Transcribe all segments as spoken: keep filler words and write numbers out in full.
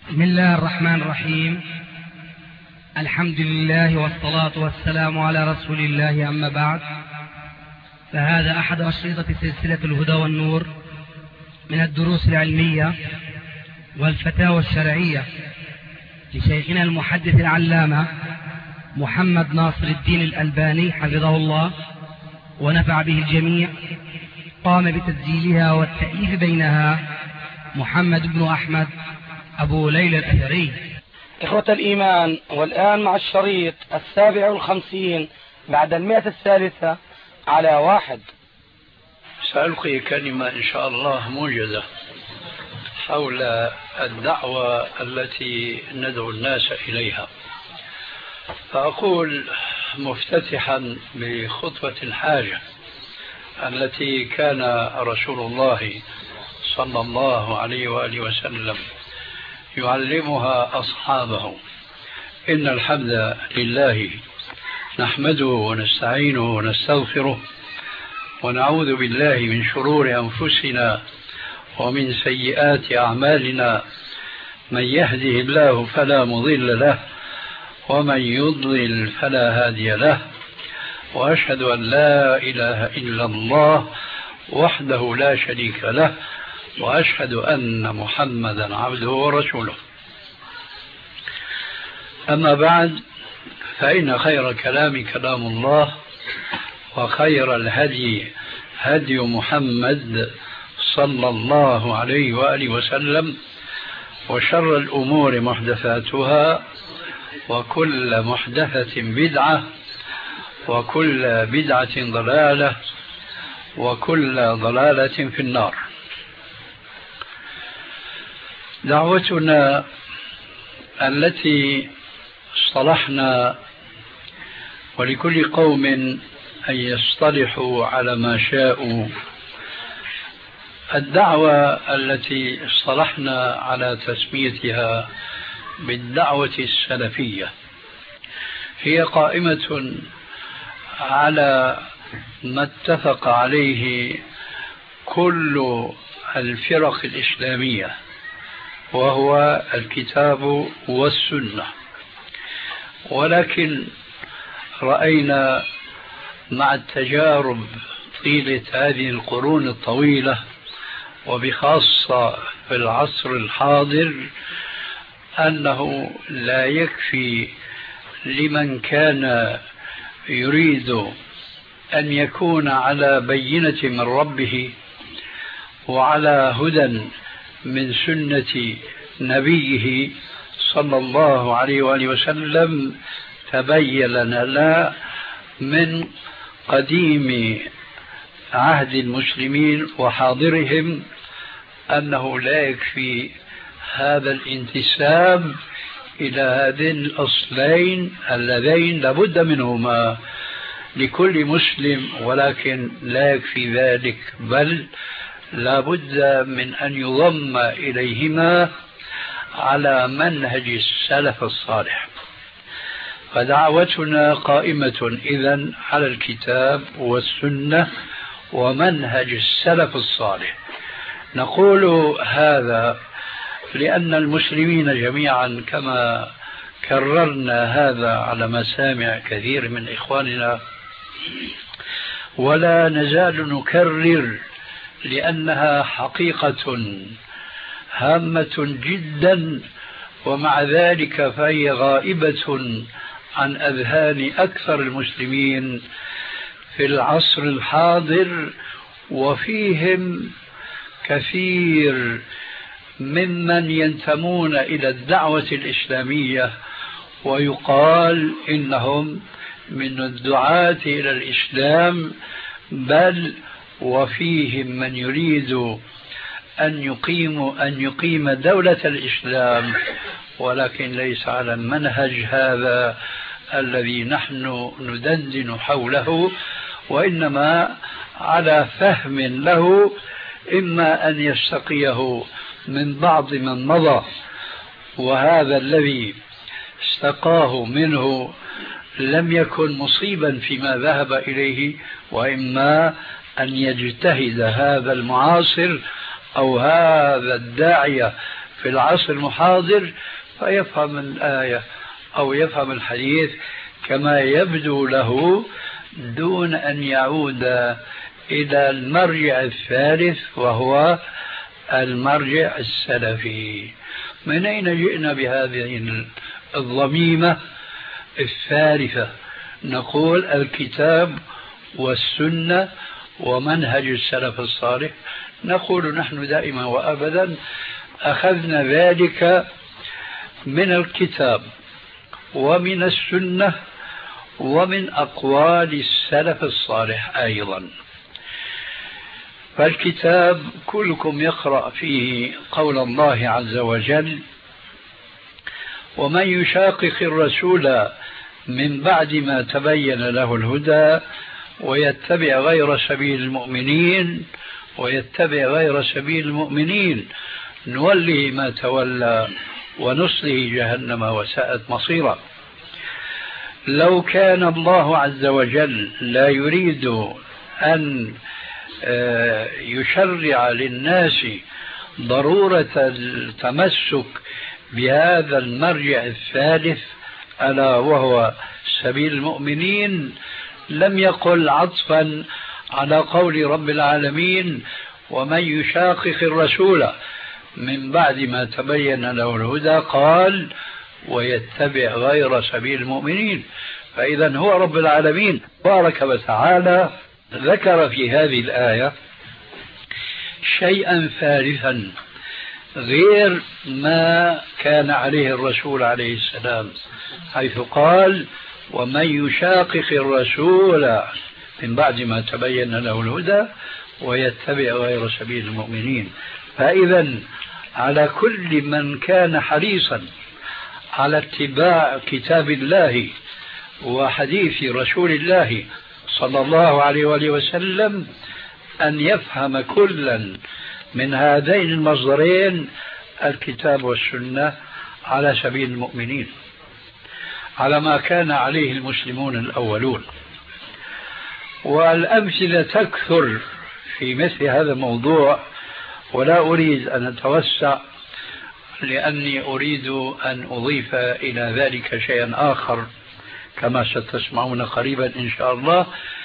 بسم الله الرحمن الرحيم. الحمد لله والصلاة والسلام على رسول الله، أما بعد، فهذا أحد أشرطة سلسلة الهدى والنور من الدروس العلمية والفتاوى الشرعية لشيخنا المحدث العلامة محمد ناصر الدين الألباني حفظه الله ونفع به الجميع. قام بتسجيلها والتأليف بينها محمد بن أحمد أبو ليلى الأثري. إخوة الإيمان، والآن مع الشريط السابع والخمسين بعد المئة الثالثة على واحد. سألقي كلمة إن شاء الله موجزة حول الدعوة التي ندعو الناس إليها. فأقول مفتتحا بخطبة الحاجة التي كان رسول الله صلى الله عليه وآله وسلم يعلمها أصحابه: إن الحمد لله نحمده ونستعينه ونستغفره ونعوذ بالله من شرور أنفسنا ومن سيئات أعمالنا، من يهده الله فلا مضل له ومن يضلل فلا هادي له، وأشهد أن لا إله إلا الله وحده لا شريك له، وأشهد أن محمدا عبده ورسوله. أما بعد، فإن خير كلام كلام الله، وخير الهدي هدي محمد صلى الله عليه وآله وسلم، وشر الأمور محدثاتها، وكل محدثة بدعة، وكل بدعة ضلالة، وكل ضلالة في النار. دعوتنا التي اصطلحنا، ولكل قوم أن يصطلحوا على ما شاءوا، الدعوة التي اصطلحنا على تسميتها بالدعوة السلفية هي قائمة على ما اتفق عليه كل الفرق الإسلامية، وهو الكتاب والسنة. ولكن رأينا مع التجارب طيلة هذه القرون الطويلة، وبخاصة في العصر الحاضر، أنه لا يكفي لمن كان يريد أن يكون على بينة من ربه وعلى هدى من سنة نبيه صلى الله عليه وآله وسلم. تبين لنا من قديم عهد المسلمين وحاضرهم أنه لا يكفي هذا الانتساب إلى هذين الأصلين اللذين لابد منهما لكل مسلم، ولكن لا يكفي ذلك، بل لابد من أن يضم إليهما على منهج السلف الصالح. فدعوتنا قائمة إذن على الكتاب والسنة ومنهج السلف الصالح. نقول هذا لأن المسلمين جميعا، كما كررنا هذا على مسامع كثير من إخواننا ولا نزال نكرر، لأنها حقيقة هامة جدا، ومع ذلك فهي غائبة عن أذهان أكثر المسلمين في العصر الحاضر، وفيهم كثير ممن ينتمون إلى الدعوة الإسلامية ويقال إنهم من الدعاة إلى الإسلام، بل وفيهم من يريد أن يقيم أن يقيم دولة الإسلام، ولكن ليس على المنهج هذا الذي نحن ندندن حوله، وإنما على فهم له، إما أن يستقيه من بعض من مضى، وهذا الذي استقاه منه لم يكن مصيبا فيما ذهب إليه، وإما أن يجتهد هذا المعاصر أو هذا الداعية في العصر المحاضر فيفهم الآية أو يفهم الحديث كما يبدو له دون أن يعود إلى المرجع الثالث وهو المرجع السلفي. من أين جئنا بهذه الضميمة الثالثة؟ نقول الكتاب والسنة ومنهج السلف الصالح. نقول نحن دائما وأبدا أخذنا ذلك من الكتاب ومن السنة ومن أقوال السلف الصالح أيضا. فالكتاب كلكم يقرأ فيه قول الله عز وجل: ومن يشاقق الرسول من بعد ما تبين له الهدى ويتبع غير سبيل المؤمنين ويتبع غير سبيل المؤمنين نوله ما تولى ونصله جهنم وساءت مصيرا. لو كان الله عز وجل لا يريد أن يشرع للناس ضرورة التمسك بهذا المرجع الثالث ألا وهو سبيل المؤمنين لم يقل عطفا على قول رب العالمين: ومن يشاقق الرسول من بعد ما تبين له الهدى قال ويتبع غير سبيل المؤمنين. فإذا هو رب العالمين بارك وتعالى ذكر في هذه الآية شيئا ثالثا غير ما كان عليه الرسول عليه السلام، حيث قال: ومن يشاقق الرسول من بعد ما تبين له الهدى ويتبع غير سبيل المؤمنين. فإذا على كل من كان حريصا على اتباع كتاب الله وحديث رسول الله صلى الله عليه وآله وسلم أن يفهم كلا من هذين المصدرين الكتاب والسنة على سبيل المؤمنين، على ما كان عليه المسلمون الأولون. والأمثلة تكثر في مثل هذا الموضوع، ولا أريد أن أتوسع لأني أريد أن أضيف إلى ذلك شيئا آخر كما ستسمعون قريبا إن شاء الله،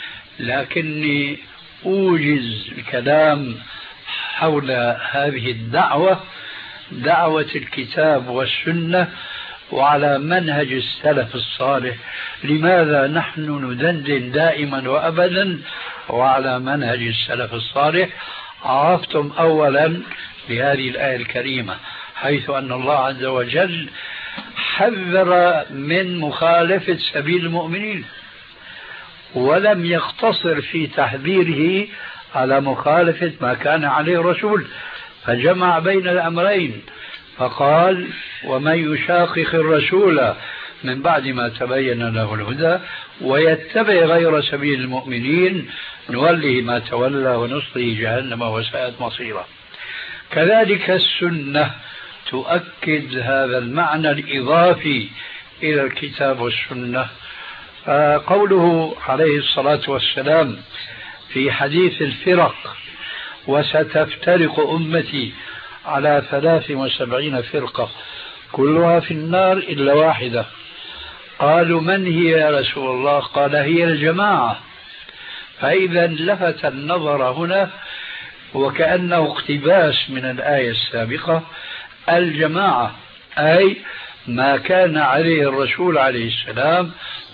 لكني أوجز الكلام حول هذه الدعوة، دعوة الكتاب والسنة وعلى منهج السلف الصالح. لماذا نحن ندندن دائما وأبدا وعلى منهج السلف الصالح؟ عرفتم أولا بهذه الآية الكريمة حيث أن الله عز وجل حذر من مخالفة سبيل المؤمنين، ولم يقتصر في تحذيره على مخالفة ما كان عليه الرسول، فجمع بين الأمرين فقال: ومن يشاقق الرسول من بعد ما تبين له الهدى ويتبع غير سبيل المؤمنين نوله ما تولى ونصله جهنم وساءت مصيرا. كذلك السنة تؤكد هذا المعنى الإضافي إلى الكتاب والسنة. قوله عليه الصلاة والسلام في حديث الفرق: وستفترق أمتي على ثلاث وسبعين فرقة كلها في النار إلا واحدة. قالوا: من هي يا رسول الله؟ قال: هي الجماعة. فإذا لفت النظر هنا وكأنه اقتباس من الآية السابقة: الجماعة أي ما كان عليه الرسول عليه السلام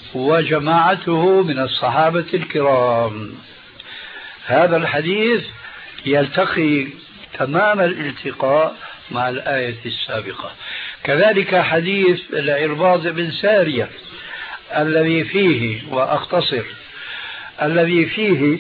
وجماعته من الصحابة الكرام. هذا الحديث يلتقي تمام الالتقاء مع الآية السابقة. كذلك حديث العرباض بن سارية الذي فيه، وأختصر، الذي فيه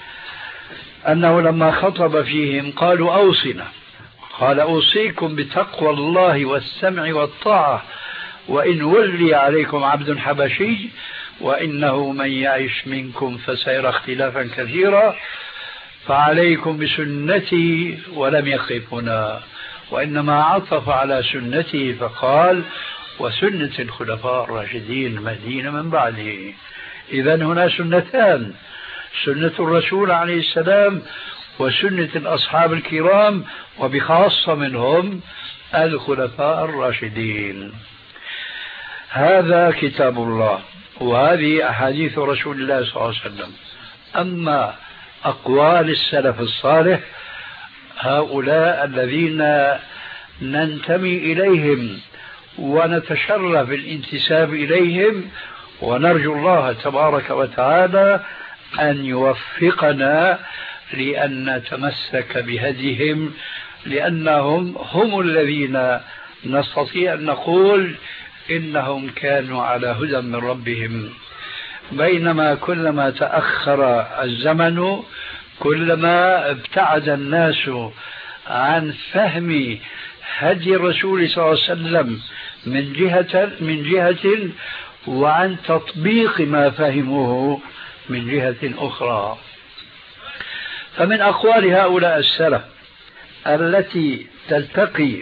أنه لما خطب فيهم قالوا: أوصنا. قال: أوصيكم بتقوى الله والسمع والطاعة وإن ولي عليكم عبد حبشي وإنه من يعش منكم فسيرى اختلافا كثيرا فعليكم بسنتي. ولم يقف هنا، وإنما عطف على سنته فقال: وسنة الخلفاء الراشدين المهديين من بعده. إذن هنا سنتان: سنة الرسول عليه السلام وسنة الأصحاب الكرام، وبخاصة منهم الخلفاء الراشدين. هذا كتاب الله وهذه أحاديث رسول الله صلى الله عليه وسلم. أما أقوال السلف الصالح هؤلاء الذين ننتمي إليهم ونتشرف بالانتساب إليهم، ونرجو الله تبارك وتعالى أن يوفقنا لأن نتمسك بهديهم، لأنهم هم الذين نستطيع أن نقول إنهم كانوا على هدى من ربهم. بينما كلما تأخر الزمن كلما ابتعد الناس عن فهم هدي الرسول صلى الله عليه وسلم من جهة من جهة وعن تطبيق ما فهموه من جهة أخرى. فمن أقوال هؤلاء السلف التي تلتقي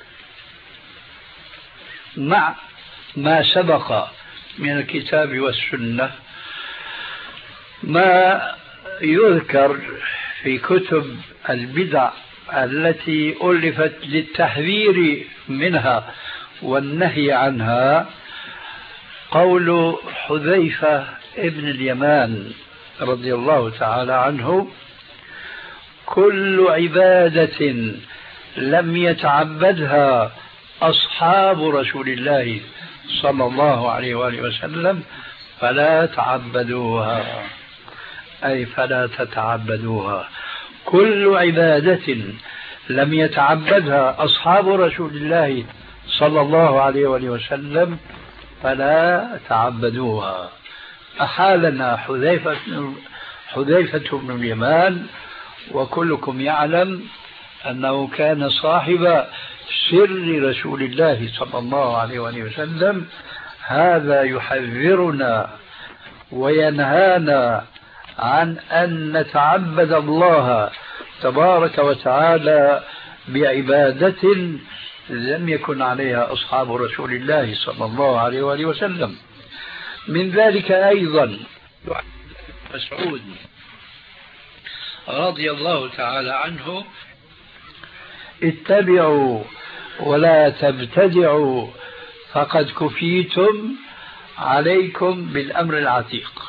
مع ما سبق من الكتاب والسنة ما يذكر في كتب البدع التي ألفت للتحذير منها والنهي عنها. قول حذيفة ابن اليمان رضي الله تعالى عنه: كل عبادة لم يتعبدها أصحاب رسول الله صلى الله عليه وآله وسلم فلا تعبدوها، أي فلا تتعبدوها. كل عبادة لم يتعبدها أصحاب رسول الله صلى الله عليه وآله وسلم فلا تعبدوها. أحالنا حذيفة حذيفة بن اليمان، وكلكم يعلم أنه كان صاحب سر رسول الله صلى الله عليه وآله وسلم. هذا يحذرنا وينهانا عن أن نتعبد الله تبارك وتعالى بعبادة لم يكن عليها أصحاب رسول الله صلى الله عليه وآله وسلم. من ذلك أيضا مسعود رضي الله تعالى عنه: اتبعوا ولا تبتدعوا فقد كفيتم عليكم بالأمر العتيق.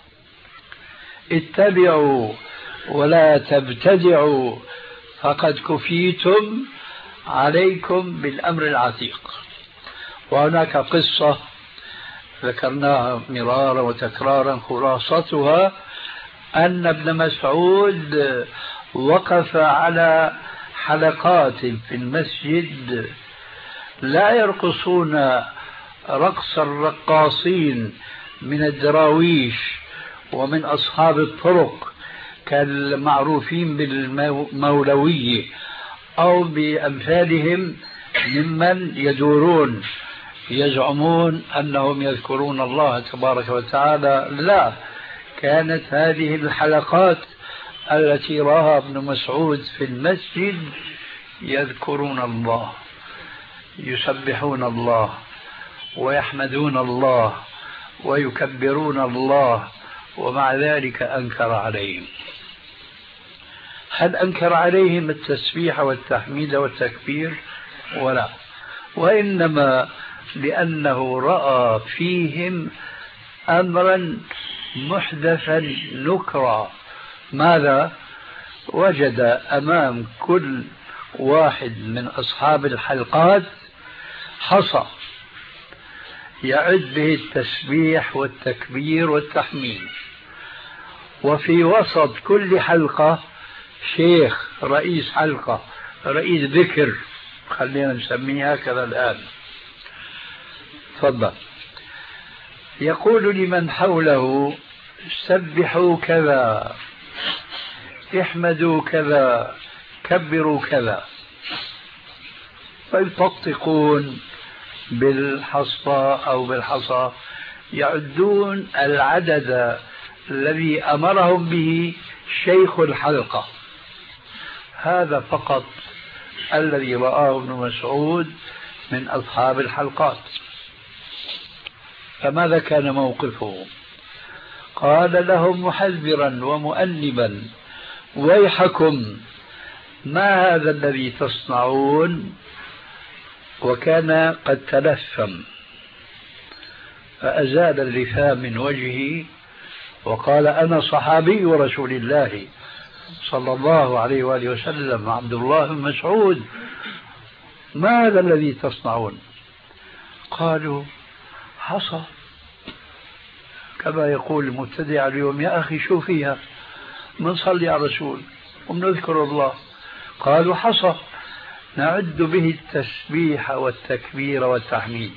اتبعوا ولا تبتدعوا فقد كفيتم عليكم بالأمر العتيق. وهناك قصة ذكرناها مرارا وتكرارا، خلاصتها أن ابن مسعود وقف على حلقات في المسجد لا يرقصون رقص الرقاصين من الدراويش ومن أصحاب الطرق كالمعروفين بالمولوية أو بأمثالهم ممن يدورون يزعمون أنهم يذكرون الله تبارك وتعالى. لا، كانت هذه الحلقات التي راها ابن مسعود في المسجد يذكرون الله، يسبحون الله ويحمدون الله ويكبرون الله، ومع ذلك أنكر عليهم. هل أنكر عليهم التسبيح والتحميد والتكبير؟ ولا، وإنما لأنه رأى فيهم أمرا محدثا نكرا. ماذا؟ وجد أمام كل واحد من أصحاب الحلقات حصى يعد به التسبيح والتكبير والتحميد، وفي وسط كل حلقة شيخ رئيس حلقة، رئيس ذكر، خلينا نسميها كذا الآن، تفضل، يقول لمن حوله: سبحوا كذا، احمدوا كذا، كبروا كذا، فيطقطقون بالحصى أو بالحصى، يعدون العدد الذي أمرهم به شيخ الحلقة. هذا فقط الذي رآه ابن مسعود من أصحاب الحلقات. فماذا كان موقفه؟ قال لهم محذرا ومؤنبا: ويحكم، ما هذا الذي تصنعون؟ وكان قد تلثم، فأزال اللثام من وجهه وقال: أنا صحابي رسول الله صلى الله عليه وآله وسلم عبد الله بن مسعود، ماذا الذي تصنعون؟ قالوا: حصى، كما يقول المبتدع اليوم: يا أخي شو فيها، بنصلي على الرسول وبنذكر الله. قالوا: حصى نعد به التسبيح والتكبير والتحميد.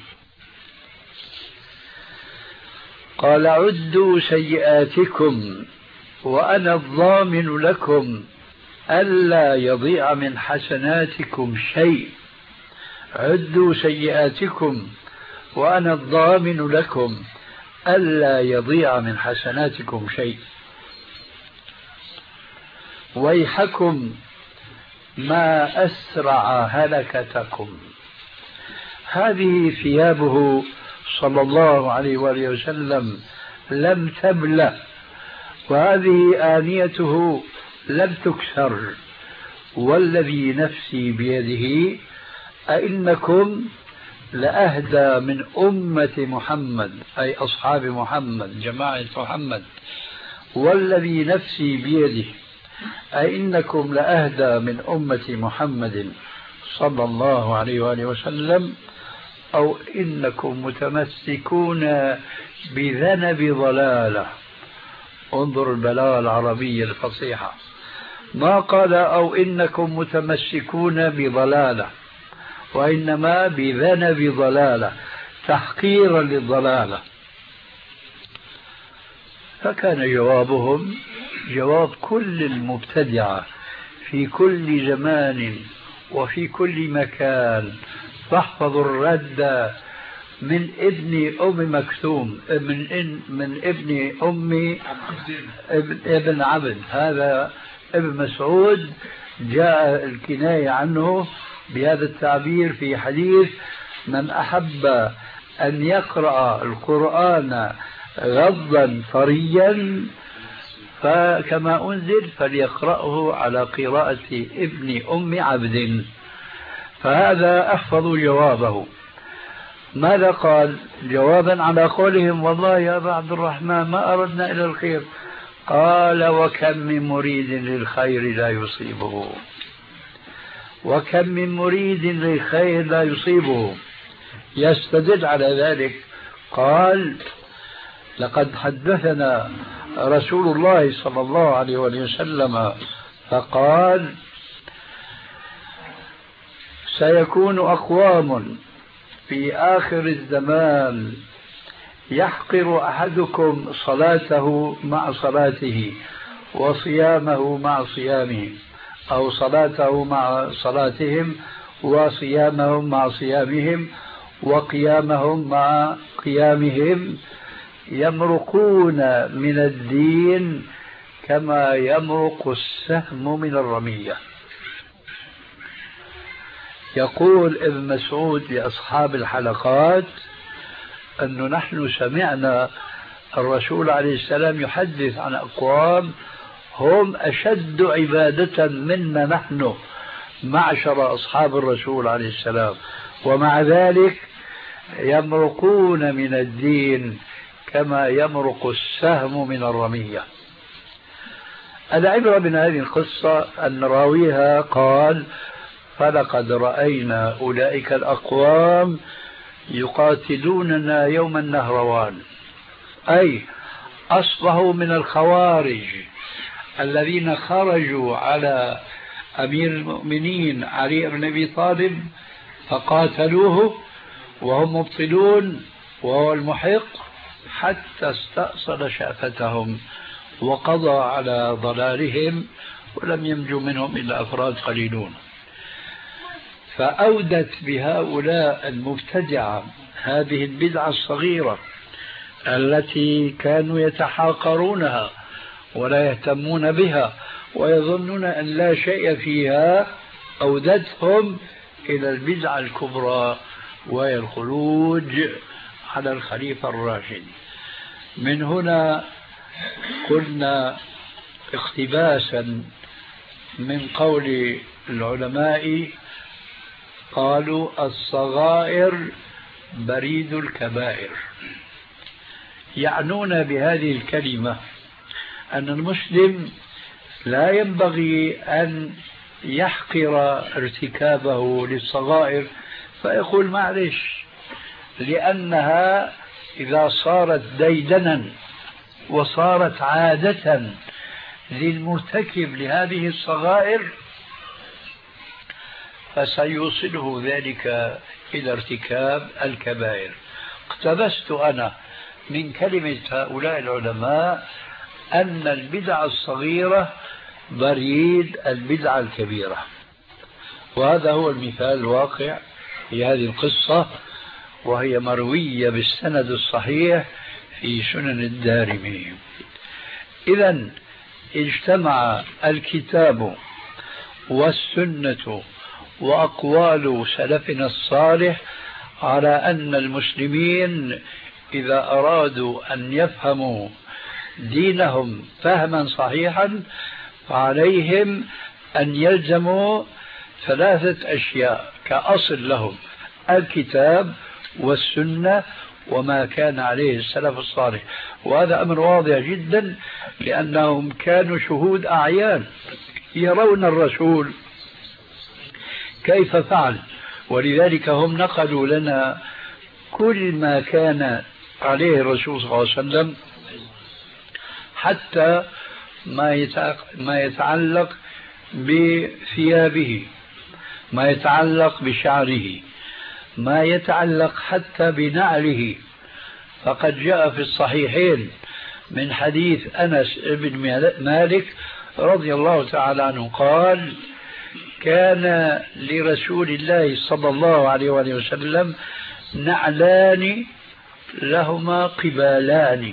قال: عدوا سيئاتكم وأنا الضامن لكم ألا يضيع من حسناتكم شيء. عدوا سيئاتكم وأنا الضامن لكم ألا يضيع من حسناتكم شيء. ويحكم ما أسرع هلكتكم. هذه ثيابه صلى الله عليه وآله وسلم لم تبلى، وهذه آنيته لم تكسر. والذي نفسي بيده أئنكم لأهدى من أمة محمد، أي أصحاب محمد جماعة محمد. والذي نفسي بيده أئنكم لأهدى من أمة محمد صلى الله عليه وآله وسلم، أو إنكم متمسكون بذنب ضلالة. انظر البلاغة العربية الفصيحة، ما قال أو إنكم متمسكون بضلالة، وإنما بذنب ضلالة، تحقيرا للضلالة. فكان جوابهم جواب كل المبتدعة في كل زمان وفي كل مكان. فاحفظوا الرد من ابن أم مكتوم، من, إن من ابن أم ابن, ابن عبد، هذا ابن مسعود جاء الكناية عنه بهذا التعبير في حديث: من أحب أن يقرأ القرآن غضا طريا فكما أنزل فليقرأه على قراءة ابن أم عبد. فهذا أحفظ جوابه. ماذا قال جوابا على قولهم: والله يا أبا عبد الرحمن ما أردنا إلى الخير؟ قال: وكم من مريد للخير لا يصيبه، وكم من مريد للخير لا يصيبه. يستدل على ذلك قال: لقد حدثنا رسول الله صلى الله عليه وسلم فقال: سيكون أقوام في آخر الزمان يحقر أحدكم صلاته مع صلاته وصيامه مع صيامه، أو صلاته مع صلاتهم وصيامهم مع صيامهم وقيامهم مع قيامهم، يمرقون من الدين كما يمرق السهم من الرمية. يقول ابن مسعود لأصحاب الحلقات أنه نحن سمعنا الرسول عليه السلام يحدث عن أقوام هم أشد عبادة منا نحن معشر أصحاب الرسول عليه السلام، ومع ذلك يمرقون من الدين كما يمرق السهم من الرمية. العبرة من هذه القصة أن راويها قال: فلقد رأينا أولئك الأقوام يقاتلوننا يوم النهروان، أي أصبحوا من الخوارج الذين خرجوا على أمير المؤمنين علي بن أبي طالب فقاتلوه وهم مبطلون وهو المحق، حتى استأصل شأفتهم وقضى على ضلالهم، ولم ينجو منهم إلا أفراد قليلون. فأودت بهؤلاء المبتدعة هذه البدعة الصغيرة التي كانوا يتحاقرونها ولا يهتمون بها ويظنون أن لا شيء فيها، أودتهم إلى البدعة الكبرى وهي الخروج على الخليفة الراشد. من هنا قلنا اقتباسا من قول العلماء: قالوا الصغائر بريد الكبائر. يعنون بهذه الكلمة أن المسلم لا ينبغي أن يحقر ارتكابه للصغائر فيقول معلش، لأنها إذا صارت ديدنا وصارت عادة للمرتكب لهذه الصغائر فسيوصله ذلك إلى ارتكاب الكبائر. اقتبست أنا من كلمة هؤلاء العلماء أن البدعة الصغيرة بريد البدعة الكبيرة، وهذا هو المثال الواقع في هذه القصة، وهي مروية بالسند الصحيح في سنن الدارمي. إذن اجتمع الكتاب والسنة وأقوال سلفنا الصالح على أن المسلمين إذا أرادوا أن يفهموا دينهم فهما صحيحا فعليهم أن يلزموا ثلاثة أشياء كأصل لهم: الكتاب والسنة وما كان عليه السلف الصالح. وهذا أمر واضح جدا، لأنهم كانوا شهود أعيان يرون الرسول كيف فعل، ولذلك هم نقلوا لنا كل ما كان عليه الرسول صلى الله عليه وسلم، حتى ما يتعلق بثيابه، ما يتعلق بشعره، ما يتعلق حتى بنعله. فقد جاء في الصحيحين من حديث أنس بن مالك رضي الله تعالى عنه قال: كان لرسول الله صلى الله عليه وسلم نعلان لهما قبالان.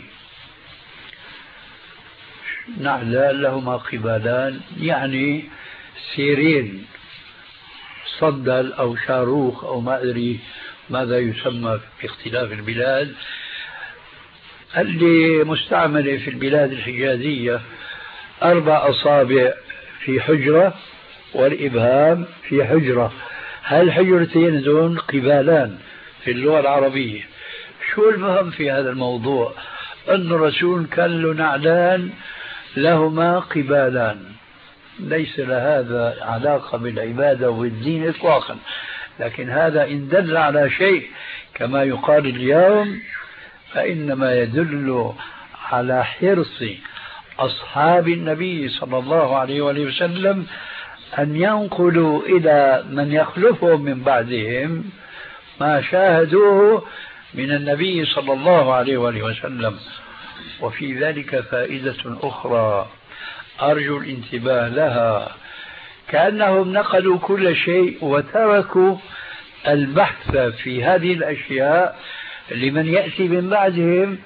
نعلان لهما قبالان يعني سيرين، صندل أو شاروخ أو ما أدري ماذا يسمى في اختلاف البلاد. اللي مستعملة في البلاد الحجازية أربع أصابع في حجرة والإبهام في حجرة، هالحجرتين دون قبالان في اللغة العربية. شو المهم في هذا الموضوع؟ أن الرسول كان له نعلان لهما قبالان، ليس لهذا علاقة بالعبادة والدين إطلاقا، لكن هذا إن دل على شيء كما يقال اليوم فإنما يدل على حرص أصحاب النبي صلى الله عليه وسلم أن ينقلوا إلى من يخلفهم من بعدهم ما شاهدوه من النبي صلى الله عليه وسلم. وفي ذلك فائدة أخرى أرجو الانتباه لها، كأنهم نقلوا كل شيء وتركوا البحث في هذه الأشياء لمن يأتي من بعدهم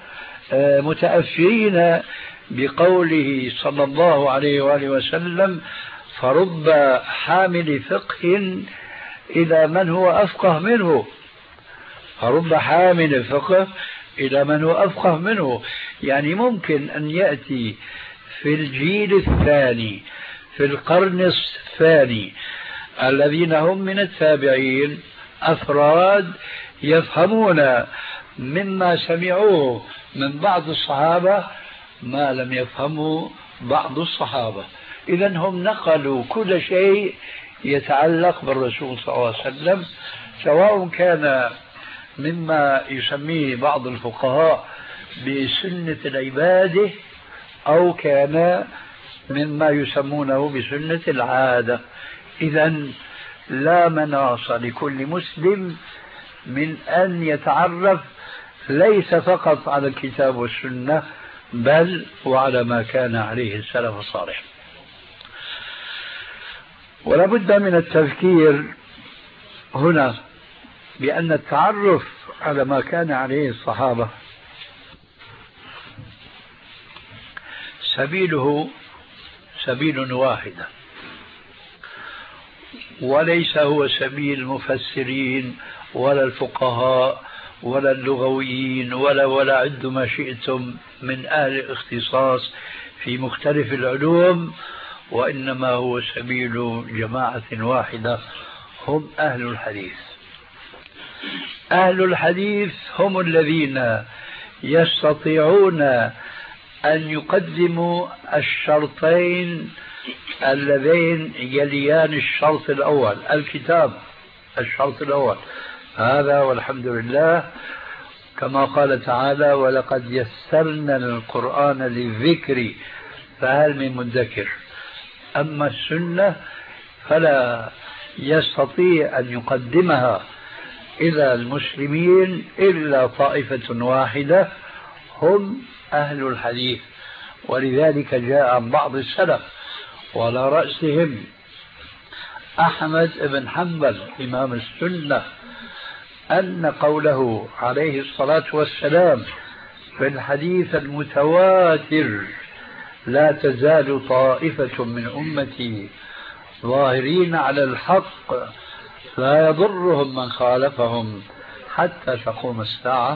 متأثرين بقوله صلى الله عليه وآله وسلم: فرب حامل فقه إلى من هو أفقه منه. فرب حامل فقه إلى من هو أفقه منه، يعني ممكن أن يأتي في الجيل الثاني في القرن الثاني الذين هم من التابعين أفراد يفهمون مما سمعوه من بعض الصحابة ما لم يفهموا بعض الصحابة. إذن هم نقلوا كل شيء يتعلق بالرسول صلى الله عليه وسلم، سواء كان مما يسميه بعض الفقهاء بسنة العبادة أو كان مما يسمونه بسنة العادة. إذن لا مناص لكل مسلم من أن يتعرف ليس فقط على الكتاب والسنة بل وعلى ما كان عليه السلف الصالح. ولا بد من التذكير هنا بأن التعرف على ما كان عليه الصحابة سبيله سبيل واحدة، وليس هو سبيل المفسرين ولا الفقهاء ولا اللغويين ولا ولا عد ما شئتم من أهل الاختصاص في مختلف العلوم، وإنما هو سبيل جماعة واحدة هم أهل الحديث. أهل الحديث هم الذين يستطيعون أن يقدموا الشرطين اللذين يليان الشرط الأول، الكتاب الشرط الأول هذا، والحمد لله كما قال تعالى: ولقد يسرنا القرآن للذكر فهل من مدكر. أما السنة فلا يستطيع أن يقدمها إلى المسلمين إلا طائفة واحدة، هم أهل الحديث. ولذلك جاء عن بعض السلف وعلى رأسهم أحمد بن حنبل إمام السنة أن قوله عليه الصلاة والسلام في الحديث المتواتر: لا تزال طائفة من أمتي ظاهرين على الحق لا يضرهم من خالفهم حتى تقوم الساعة،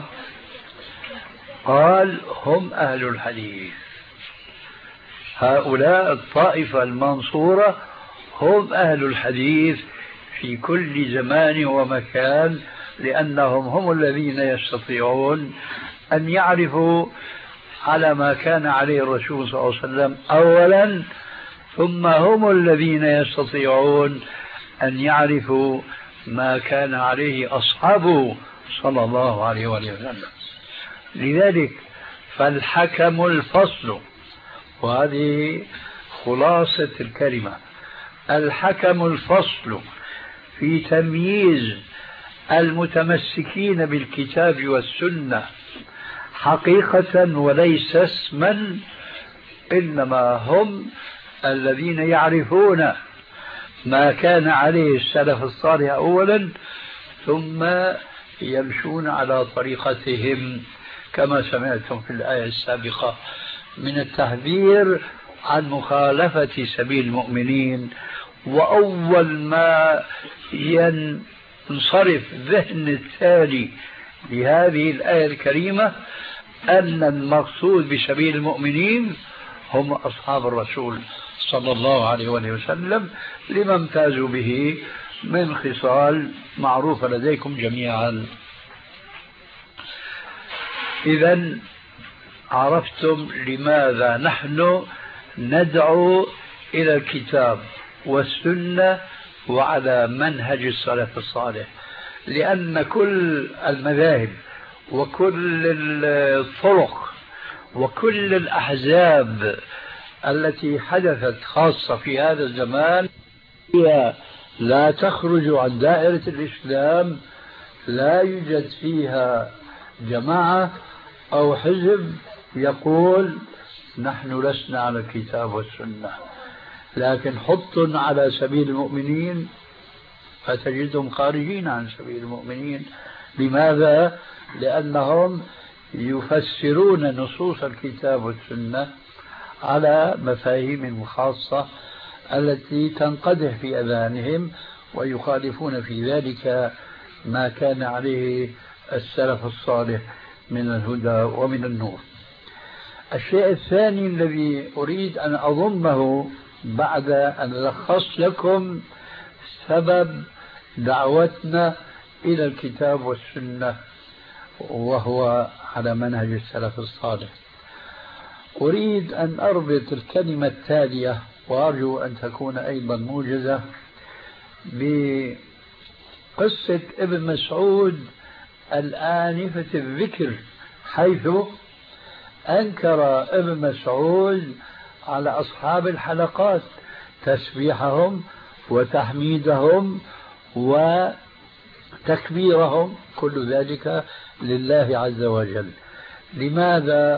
قال: هم أهل الحديث. هؤلاء الطائفة المنصورة هم أهل الحديث في كل زمان ومكان، لأنهم هم الذين يستطيعون أن يعرفوا على ما كان عليه الرسول صلى الله عليه وسلم أولا، ثم هم الذين يستطيعون أن يعرفوا ما كان عليه أصحابه صلى الله عليه وسلم. لذلك فالحكم الفصل، وهذه خلاصة الكلمة، الحكم الفصل في تمييز المتمسكين بالكتاب والسنة حقيقة وليس اسما، إنما هم الذين يعرفون ما كان عليه السلف الصالح أولا، ثم يمشون على طريقتهم كما سمعتم في الآية السابقة من التحذير عن مخالفة سبيل المؤمنين. وأول ما ينصرف ذهن التالي لهذه الآية الكريمة أن المقصود بسبيل المؤمنين هم أصحاب الرسول صلى الله عليه وسلم، لما امتازوا به من خصال معروفة لديكم جميعا. إذن عرفتم لماذا نحن ندعو إلى الكتاب والسنة وعلى منهج السلف الصالح، لأن كل المذاهب وكل الطرق وكل الأحزاب التي حدثت خاصة في هذا الزمان هي لا تخرج عن دائرة الإسلام، لا يوجد فيها جماعة أو حزب يقول نحن لسنا على الكتاب والسنة، لكن حط على سبيل المؤمنين فتجدهم خارجين عن سبيل المؤمنين. لماذا؟ لأنهم يفسرون نصوص الكتاب والسنة على مفاهيم خاصة التي تنقدح في أذهانهم، ويخالفون في ذلك ما كان عليه السلف الصالح من الهدى ومن النور. الشيء الثاني الذي أريد أن أضمه بعد أن ألخص لكم سبب دعوتنا إلى الكتاب والسنة وهو على منهج السلف الصالح، أريد أن أربط الكلمة التالية، وأرجو أن تكون أيضا موجزة، بقصة ابن مسعود الآنفة الذكر، حيث أنكر ابن مسعود على أصحاب الحلقات تسبيحهم وتحميدهم وتكبيرهم، كل ذلك لله عز وجل. لماذا؟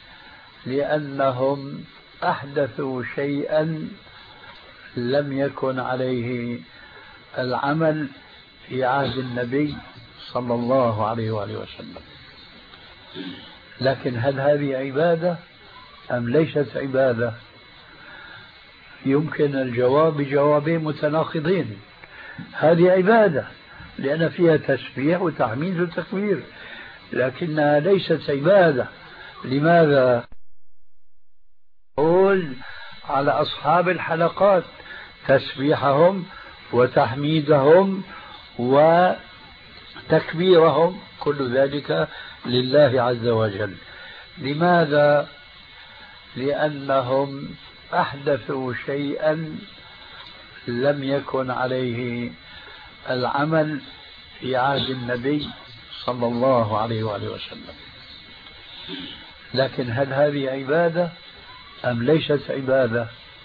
لأنهم أحدثوا شيئا لم يكن عليه العمل في عهد النبي صلى الله عليه وآله وسلم. لكن هل هذه عبادة أم ليست عبادة؟ يمكن الجواب بجوابين متناقضين. هذه عبادة لأن فيها تسبيح وتحميد وتكبير، لكنها ليست عبادة. لماذا؟ قول على أصحاب الحلقات تسبيحهم وتحميدهم وتكبيرهم كل ذلك لله عز وجل. لماذا؟ لأنهم أحدثوا شيئا لم يكن عليه العمل في عهد النبي صلى الله عليه وآله وسلم. لكن هل هذه عبادة أم ليست عبادة؟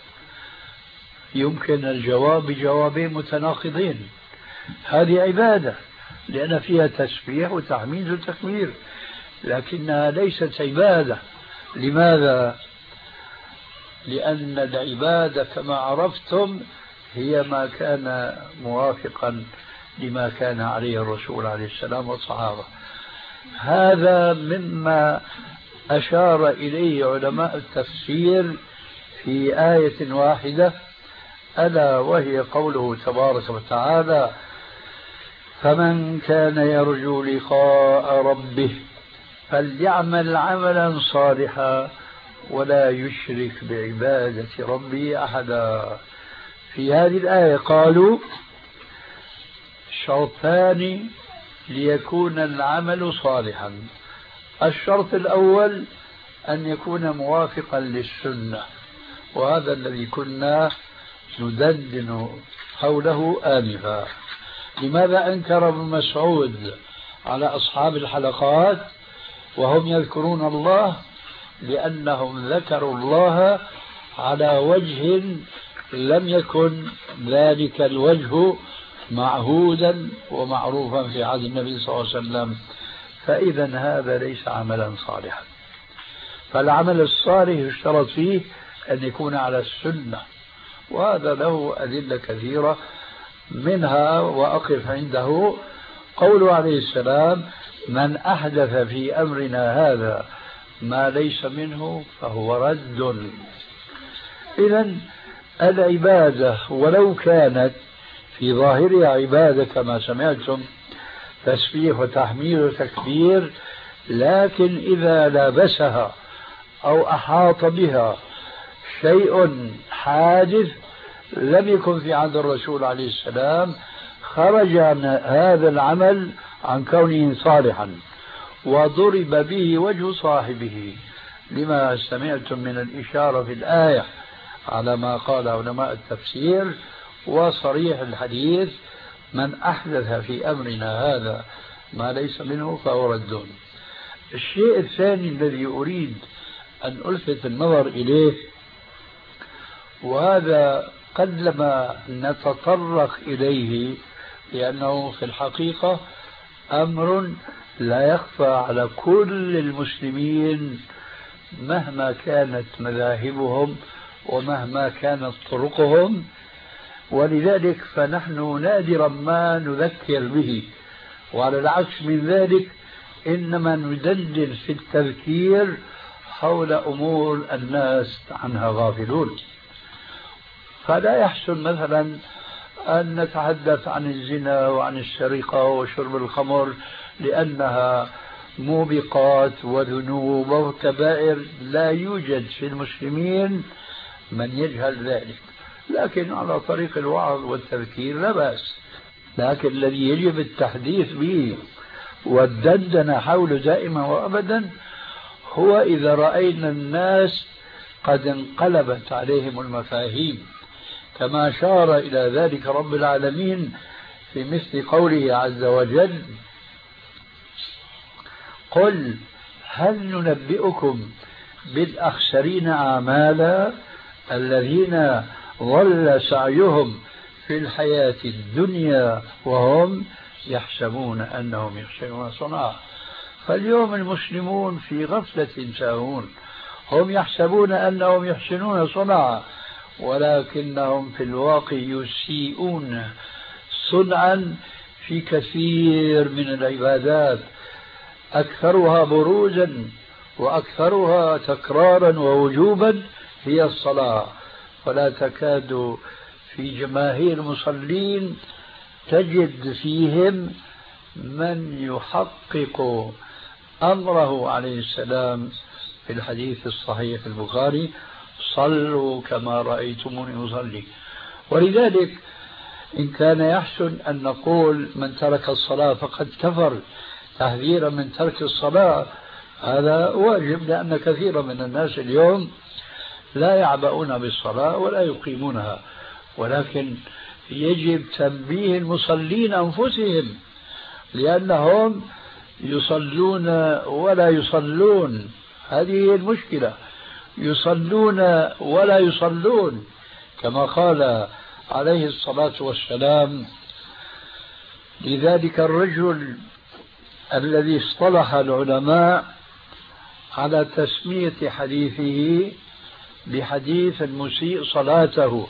يمكن الجواب بجوابين متناقضين. هذه عبادة لأن فيها تسبيح وتحميد وتكبير، لكنها ليست عبادة. لماذا؟ لأن العبادة كما عرفتم هي ما كان موافقا لما كان عليه الرسول عليه السلام والصحابة. هذا مما أشار إليه علماء التفسير في آية واحدة، ألا وهي قوله تبارك وتعالى: فمن كان يرجو لقاء ربه فليعمل عملا صالحا ولا يشرك بعبادة ربه أحدا. في هذه الآية قالوا شرطان ليكون العمل صالحا. الشرط الأول أن يكون موافقا للسنة، وهذا الذي كنا ندندن حوله آنفا. لماذا أنكر ابن مسعود على أصحاب الحلقات وهم يذكرون الله؟ لأنهم ذكروا الله على وجه لم يكن ذلك الوجه معهودا ومعروفا في عهد النبي صلى الله عليه وسلم، فإذا هذا ليس عملا صالحا. فالعمل الصالح يشترط فيه أن يكون على السنة، وهذا له أدلة كثيرة، منها وأقف عنده قوله عليه السلام: من أحدث في أمرنا هذا ما ليس منه فهو رد. إذن العبادة ولو كانت في ظاهرها عبادة كما سمعتم، تسبيح وتحميد وتكبير، لكن إذا لابسها أو أحاط بها شيء حادث لم يكن في عهد الرسول عليه السلام، خرج عن هذا العمل عن كونه صالحا وضرب به وجه صاحبه، لما سمعتم من الإشارة في الآية على ما قال علماء التفسير. وصريح الحديث: من أحدث في أمرنا هذا ما ليس منه فهو رد. الشيء الثاني الذي أريد أن ألفت النظر إليه، وهذا قد لما نتطرق إليه لأنه في الحقيقة أمر لا يخفى على كل المسلمين مهما كانت مذاهبهم ومهما كانت طرقهم، ولذلك فنحن نادرا ما نذكر به، وعلى العكس من ذلك إنما ندلل في التذكير حول أمور الناس عنها غافلون. فلا يحسن مثلا أن نتحدث عن الزنا وعن السرقة وشرب الخمر لأنها موبقات وذنوب وكبائر، لا يوجد في المسلمين من يجهل ذلك، لكن على طريق الوعظ والتذكير لا بأس. لكن الذي يجب التحديث به والدندنة حوله دائما وأبدا هو إذا رأينا الناس قد انقلبت عليهم المفاهيم، كما أشار إلى ذلك رب العالمين في مثل قوله عز وجل: قل هل ننبئكم بالأخسرين أعمالا الذين ضل سعيهم في الحياة الدنيا وهم يحسبون أنهم يحسنون صنعا. فاليوم المسلمون في غفلة ساهون، هم يحسبون أنهم يحسنون صنعا ولكنهم في الواقع يسيئون صنعا في كثير من العبادات، أكثرها بروزا وأكثرها تكرارا ووجوبا هي الصلاة. فلا تكاد في جماهير المصلين تجد فيهم من يحقق أمره عليه السلام في الحديث الصحيح في البخاري: صلوا كما رأيتموني أصلي. ولذلك إن كان يحسن أن نقول من ترك الصلاة فقد كفر تحذيرا من ترك الصلاة، هذا واجب، لأن كثيرا من الناس اليوم لا يعبؤون بالصلاة ولا يقيمونها، ولكن يجب تنبيه المصلين أنفسهم، لأنهم يصلون ولا يصلون. هذه المشكلة، يصلون ولا يصلون، كما قال عليه الصلاة والسلام لذلك الرجل الذي اصطلح العلماء على تسمية حديثه بحديث المسيء صلاته.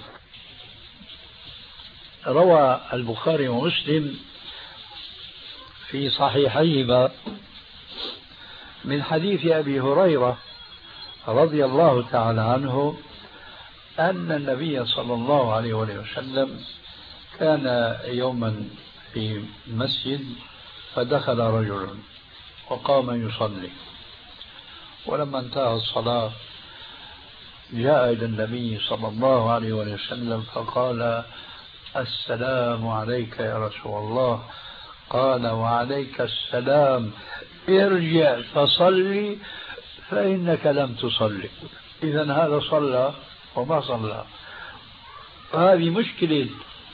روى البخاري ومسلم في صحيحيهما من حديث أبي هريرة رضي الله تعالى عنه أن النبي صلى الله عليه وسلم كان يوما في مسجد فدخل رجل وقام يصلي، ولما انتهى الصلاة جاء إلى النبي صلى الله عليه وسلم فقال: السلام عليك يا رسول الله. قال: وعليك السلام، ارجع فصلي فإنك لم تصلي. إذن هذا صلى وما صلى. هذه مشكلة.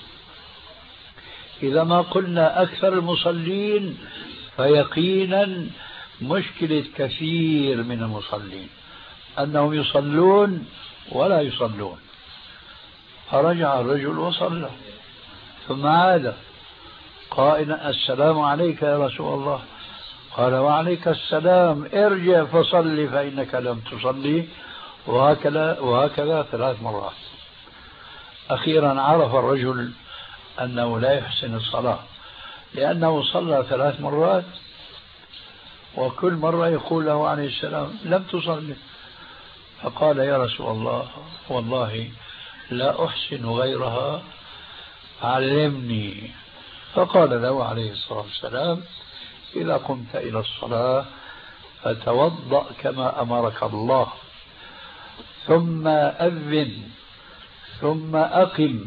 إذا ما قلنا أكثر المصلين فيقينا مشكلة كثير من المصلين أنهم يصلون ولا يصلون. فرجع الرجل وصلى ثم عاد قائلا: السلام عليك يا رسول الله. قال: وعليك السلام، ارجع فصلي فإنك لم تصلي. وهكذا وهكذا ثلاث مرات. أخيرا عرف الرجل أنه لا يحسن الصلاة، لأنه صلى ثلاث مرات وكل مرة يقول له عليه السلام: لم تصلي. فقال: يا رسول الله والله لا أحسن غيرها، علمني. فقال له عليه الصلاة والسلام: إذا قمت إلى الصلاة فتوضأ كما أمرك الله، ثم أذن، ثم أقم،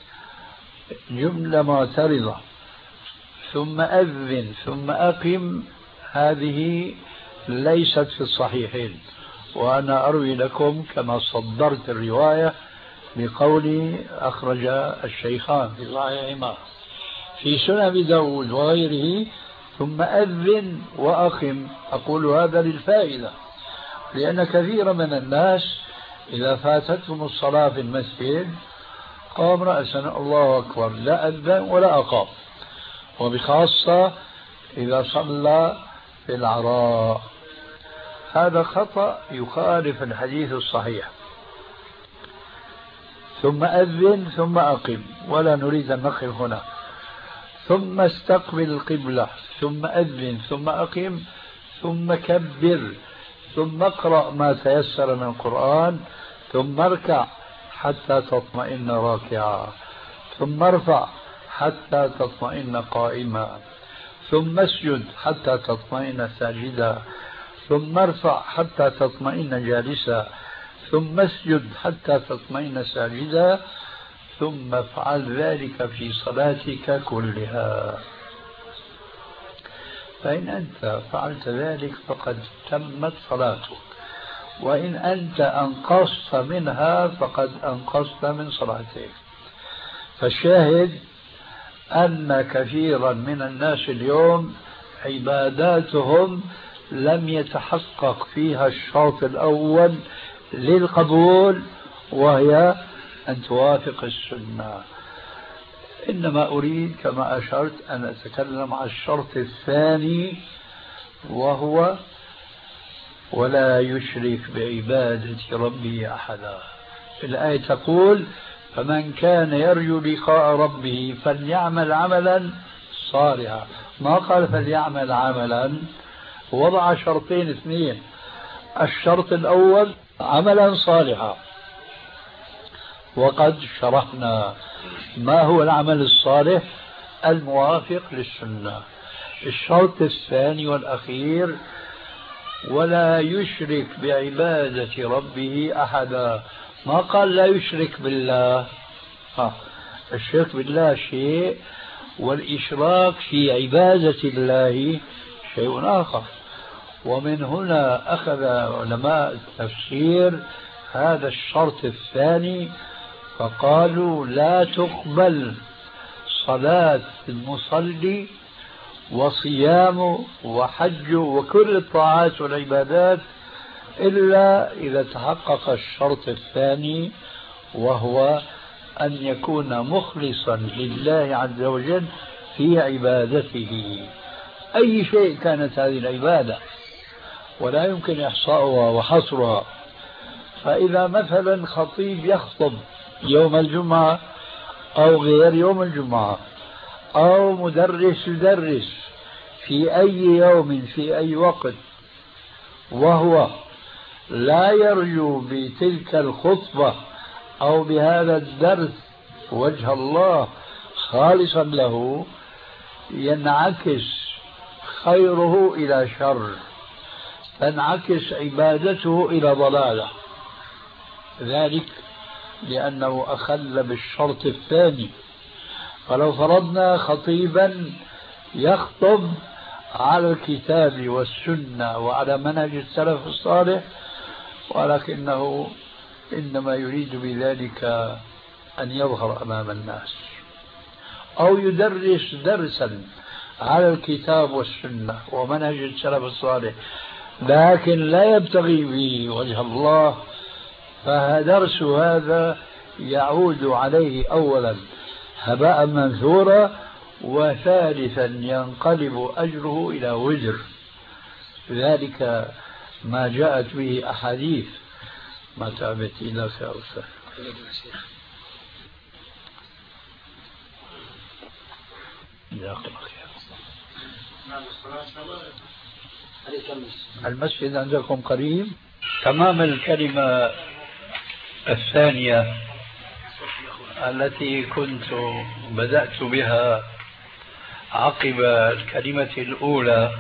جملة معترضة، ثم أذن ثم أقم، هذه ليست في الصحيحين، وأنا أروي لكم كما صدرت الرواية بقولي أخرج الشيخان في صحيحهما في سنن أبي داود وغيره: ثم أذن وأقم. أقول هذا للفائدة، لأن كثير من الناس إذا فاتتهم الصلاة في المسجد قام رأسا الله أكبر، لا أذن ولا أقام، وبخاصة إذا صلى في العراء. هذا خطأ يخالف الحديث الصحيح. ثم أذن ثم أقم، ولا نريد أن نقف هنا. ثم استقبل القبلة، ثم أذن ثم أقم، ثم كبر، ثم اقرأ ما تيسر من القرآن، ثم اركع حتى تطمئن راكعا، ثم ارفع حتى تطمئن قائما، ثم اسجد حتى تطمئن ساجدا، ثم ارفع حتى تطمئن جالسا، ثم اسجد حتى تطمئن ساجدا، ثم افعل ذلك في صلاتك كلها. فإن أنت فعلت ذلك فقد تمت صلاتك، وإن أنت أنقصت منها فقد أنقصت من صلاتك. فالشاهد أن كثيرا من الناس اليوم عباداتهم لم يتحقق فيها الشرط الأول للقبول، وهي أن توافق السنة. إنما أريد كما أشرت أن أتكلم عن الشرط الثاني، وهو ولا يشرك بعبادة ربه أحدا. الآية تقول: فمن كان يرجو لقاء ربه فليعمل عملا صالحا. ما قال فليعمل عملا، وضع شرطين اثنين. الشرط الأول عملا صالحا، وقد شرحنا ما هو العمل الصالح الموافق للسنة. الشرط الثاني والأخير: ولا يشرك بعبادة ربه أحدا. ما قال لا يشرك بالله. ها. الشرك بالله شيء، والإشراك في عبادة الله شيء آخر. ومن هنا أخذ علماء التفسير هذا الشرط الثاني، فقالوا لا تقبل صلاة المصلي وصيامه وحجه وكل الطاعات والعبادات إلا إذا تحقق الشرط الثاني، وهو أن يكون مخلصا لله عز وجل في عبادته، أي شيء كانت هذه العبادة، ولا يمكن إحصاؤها وحصرها. فإذا مثلا خطيب يخطب يوم الجمعة أو غير يوم الجمعة، أو مدرس يدرس في أي يوم في أي وقت، وهو لا يرجو بتلك الخطبة أو بهذا الدرس وجه الله خالصا له، ينعكس خيره إلى شر، تنعكس عبادته إلى ضلالة، ذلك لأنه أخل بالشرط الثاني. فلو فرضنا خطيبا يخطب على الكتاب والسنة وعلى منهج السلف الصالح، ولكنه إنما يريد بذلك أن يظهر أمام الناس، أو يدرس درسا على الكتاب والسنة ومنهج السلف الصالح لكن لا يبتغي به وجه الله، فدرس هذا يعود عليه أولا هباء منثورا، وثالثا ينقلب أجره إلى وزر. ذلك ما جاءت به أحاديث. ما تعبت إلى سأوسع المسجد عندكم قريب. تمام الكلمة الثانية التي كنت بدأت بها عقب الكلمة الأولى.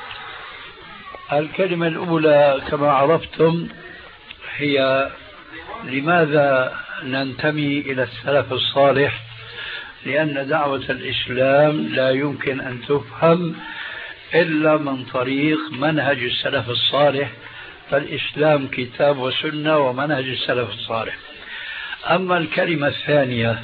الكلمة الأولى كما عرفتم هي لماذا ننتمي إلى السلف الصالح، لأن دعوة الإسلام لا يمكن أن تفهم إلا من طريق منهج السلف الصالح، فالإسلام كتاب وسنة ومنهج السلف الصالح. أما الكلمة الثانية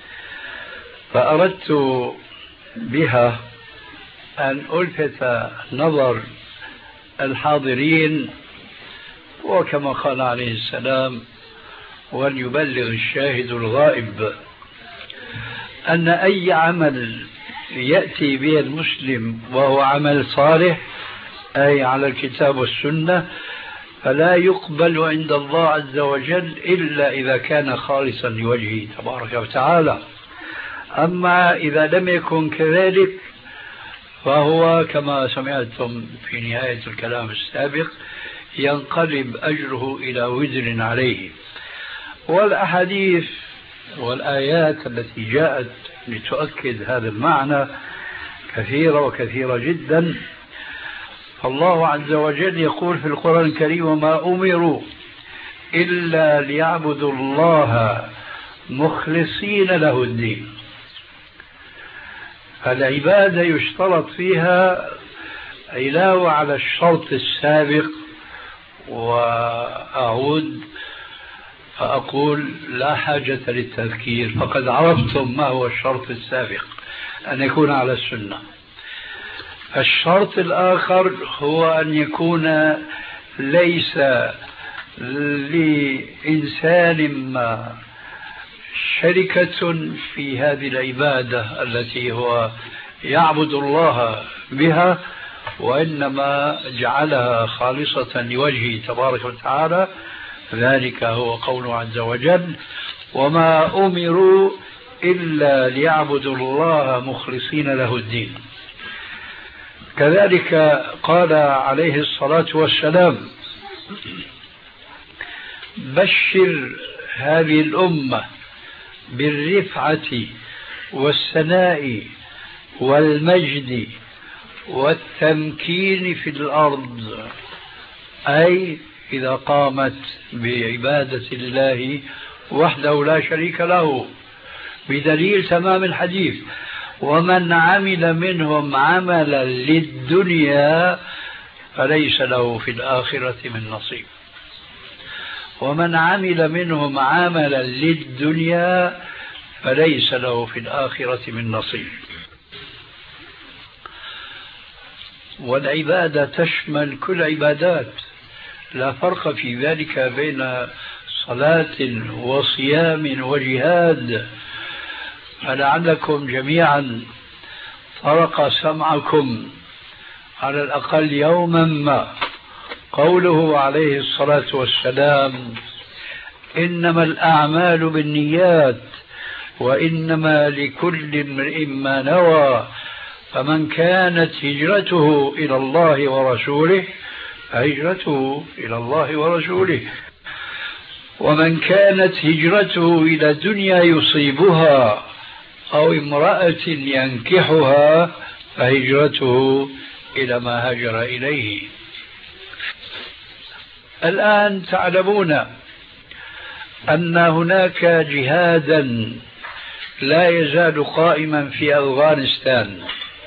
فأردت بها أن ألفت نظر الحاضرين، وكما قال عليه السلام وليبلغ الشاهد الغائب، أن أي عمل يأتي به المسلم وهو عمل صالح أي على الكتاب والسنة فلا يقبل عند الله عز وجل إلا إذا كان خالصا لوجهه تبارك وتعالى. أما إذا لم يكن كذلك فهو كما سمعتم في نهاية الكلام السابق ينقلب أجره إلى وزر عليه. والأحاديث والآيات التي جاءت لتؤكد هذا المعنى كثيرة وكثيرة جدا. فالله عز وجل يقول في القرآن الكريم وما أمروا إلا ليعبدوا الله مخلصين له الدين. فالعبادة يشترط فيها علاوة على الشرط السابق، وأعود فأقول لا حاجة للتذكير، فقد عرفتم ما هو الشرط السابق، أن يكون على السنة. الشرط الآخر هو أن يكون ليس لإنسان ما شركة في هذه العبادة التي هو يعبد الله بها، وإنما جعلها خالصة لوجهه تبارك وتعالى. ذلك هو قوله عز وجل وما أمروا إلا ليعبدوا الله مخلصين له الدين. كذلك قال عليه الصلاة والسلام بشر هذه الأمة بالرفعة والثناء والمجد والتمكين في الأرض، أي إذا قامت بعبادة الله وحده لا شريك له بدليل تمام الحديث: ومن عمل منهم عملا للدنيا فليس له في الآخرة من نصيب. ومن عمل منهم عملا للدنيا فليس له في الآخرة من نصيب. والعبادة تشمل كل عبادات، لا فرق في ذلك بين صلاة وصيام وجهاد. فلعلكم جميعا طرق سمعكم على الأقل يوما ما قوله عليه الصلاة والسلام: إنما الأعمال بالنيات وإنما لكل امرئ ما نوى، فمن كانت هجرته إلى الله ورسوله فهجرته إلى الله ورسوله، ومن كانت هجرته إلى دنيا يصيبها أو امرأة ينكحها فهجرته إلى ما هاجر إليه. الآن تعلمون أن هناك جهادا لا يزال قائما في أفغانستان،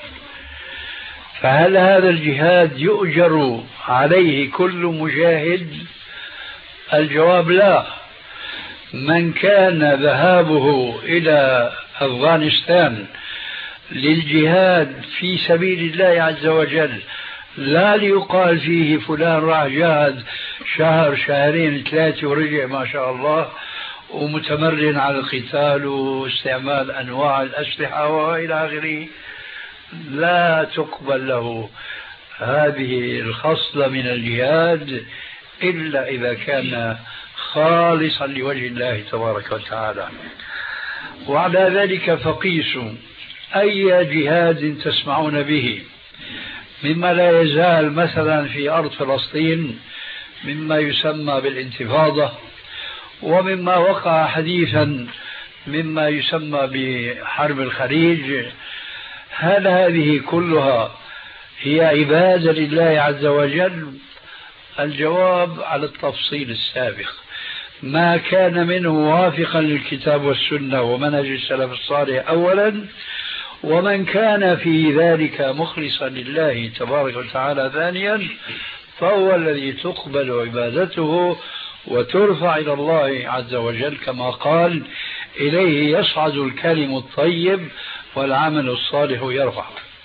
فهل هذا الجهاد يؤجر عليه كل مجاهد؟ الجواب لا. من كان ذهابه إلى أفغانستان للجهاد في سبيل الله عز وجل، لا ليقال فيه فلان راح جاهد شهر شهرين ثلاثة ورجع ما شاء الله ومتمرن على القتال واستعمال أنواع الأسلحة وإلى آخره، لا تقبل له هذه الخصلة من الجهاد إلا إذا كان خالصا لوجه الله تبارك وتعالى. وعلى ذلك فقيسوا أي جهاد تسمعون به مما لا يزال مثلا في أرض فلسطين مما يسمى بالانتفاضة، ومما وقع حديثا مما يسمى بحرب الخليج، هل هذه كلها هي عبادة لله عز وجل؟ الجواب على التفصيل السابق: ما كان منه موافقا للكتاب والسنة ومنهج السلف الصالح أولا، ومن كان في ذلك مخلصا لله تبارك وتعالى ثانيا، فهو الذي تقبل عبادته وترفع إلى الله عز وجل، كما قال: إليه يصعد الكلم الطيب والعمل الصالح يرفع.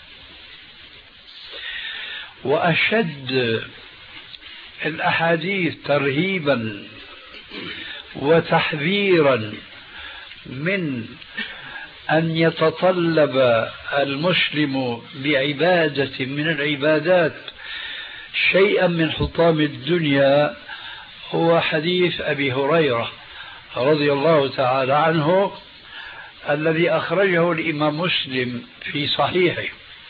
وأشد الأحاديث ترهيبا وتحذيرا من أن يتطلب المسلم بعبادة من العبادات شيئا من حطام الدنيا هو حديث أبي هريرة رضي الله تعالى عنه الذي أخرجه الإمام مسلم في صحيحه.